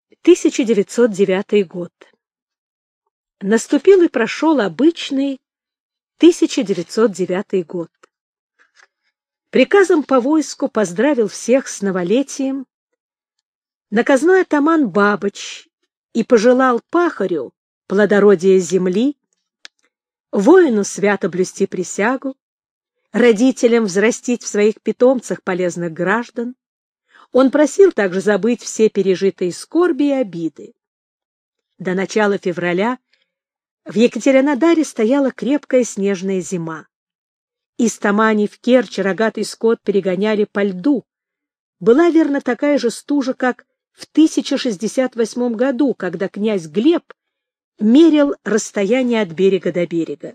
1909 год. Наступил и прошел обычный 1909 год. Приказом по войску поздравил всех с новолетием наказной атаман Бабыч и пожелал пахарю плодородия земли, воину свято блюсти присягу, родителям взрастить в своих питомцах полезных граждан. Он просил также забыть все пережитые скорби и обиды. До начала февраля в Екатеринодаре стояла крепкая снежная зима. Из Тамани в Керчь рогатый скот перегоняли по льду. Была, верно, такая же стужа, как в 1068 году, когда князь Глеб мерил расстояние от берега до берега.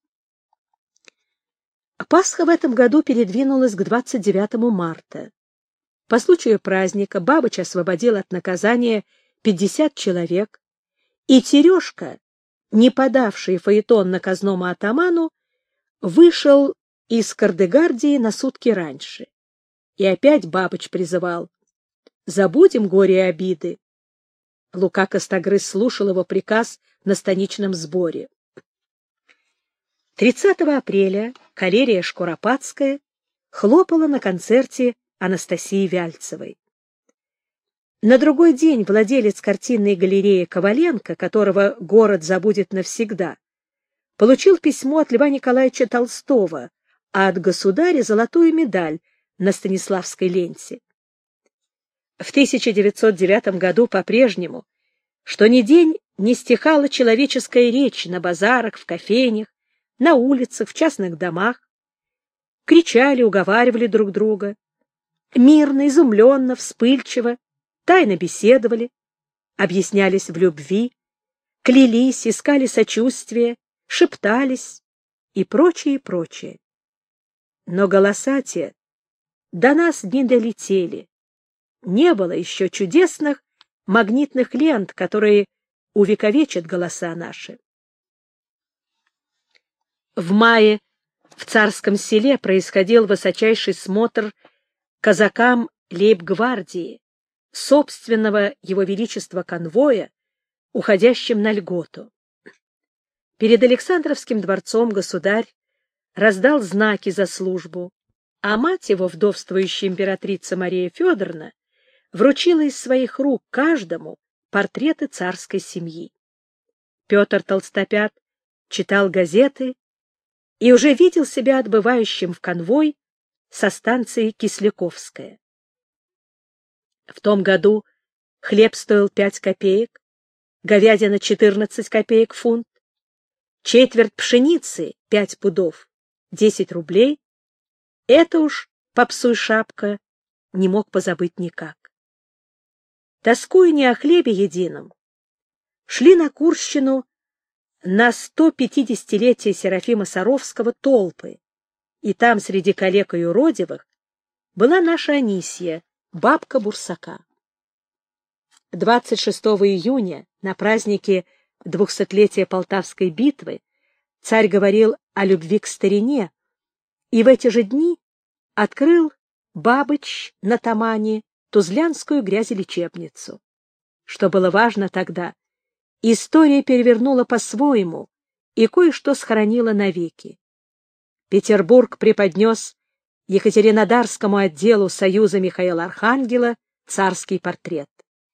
Пасха в этом году передвинулась к 29 марта. По случаю праздника Бабыч освободил от наказания 50 человек, и Терешка, не подавший фаэтон наказному атаману, вышел из Кардегардии на сутки раньше. И опять Бабыч призывал: «Забудем горе и обиды». Лука Костогрыз слушал его приказ на станичном сборе. 30 апреля Калерия Шкуропадская хлопала на концерте Анастасии Вяльцевой. На другой день владелец картинной галереи Коваленко, которого город забудет навсегда, получил письмо от Льва Николаевича Толстого, а от государя золотую медаль на Станиславской ленте. В 1909 году по-прежнему, что ни день не стихала человеческая речь на базарах, в кофейнях, на улицах, в частных домах. Кричали, уговаривали друг друга. Мирно, изумленно, вспыльчиво, тайно беседовали, объяснялись в любви, клялись, искали сочувствия, шептались и прочее, и прочее. Но голоса те до нас не долетели. Не было еще чудесных магнитных лент, которые увековечат голоса наши. В мае в Царском Селе происходил высочайший смотр казакам лейб-гвардии, собственного его величества конвоя, уходящим на льготу. Перед Александровским дворцом государь раздал знаки за службу, а мать его, вдовствующая императрица Мария Федоровна, вручила из своих рук каждому портреты царской семьи. Петр Толстопят читал газеты и уже видел себя отбывающим в конвой со станции Кисляковская. В том году хлеб стоил 5 копеек, говядина 14 копеек фунт, четверть пшеницы 5 пудов, 10 рублей. Это уж попсуй шапка не мог позабыть никак. Тоскуя не о хлебе едином, шли на Курщину на 150-летие Серафима Саровского толпы, и там среди калек и юродивых была наша Анисья, бабка Бурсака. 26 июня, на празднике 200-летия Полтавской битвы, царь говорил о любви к старине, и в эти же дни открыл Бабыч на Тамане Тузлянскую грязелечебницу. Что было важно тогда, история перевернула по-своему и кое-что сохранила навеки. Петербург преподнес Екатеринодарскому отделу Союза Михаила Архангела царский портрет.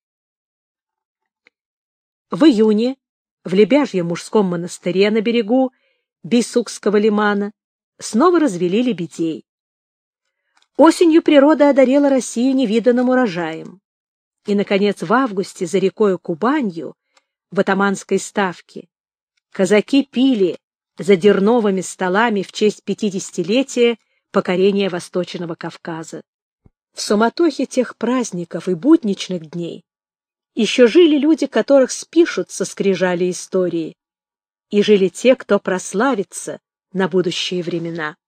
В июне в Лебяжьем мужском монастыре на берегу Бисукского лимана снова развели лебедей. Осенью природа одарила Россию невиданным урожаем. И, наконец, в августе за рекою Кубанью, в атаманской ставке, казаки пили за дерновыми столами в честь 50-летия покорения Восточного Кавказа. В суматохе тех праздников и будничных дней еще жили люди, которых спишут со скрижали истории, и жили те, кто прославится на будущие времена.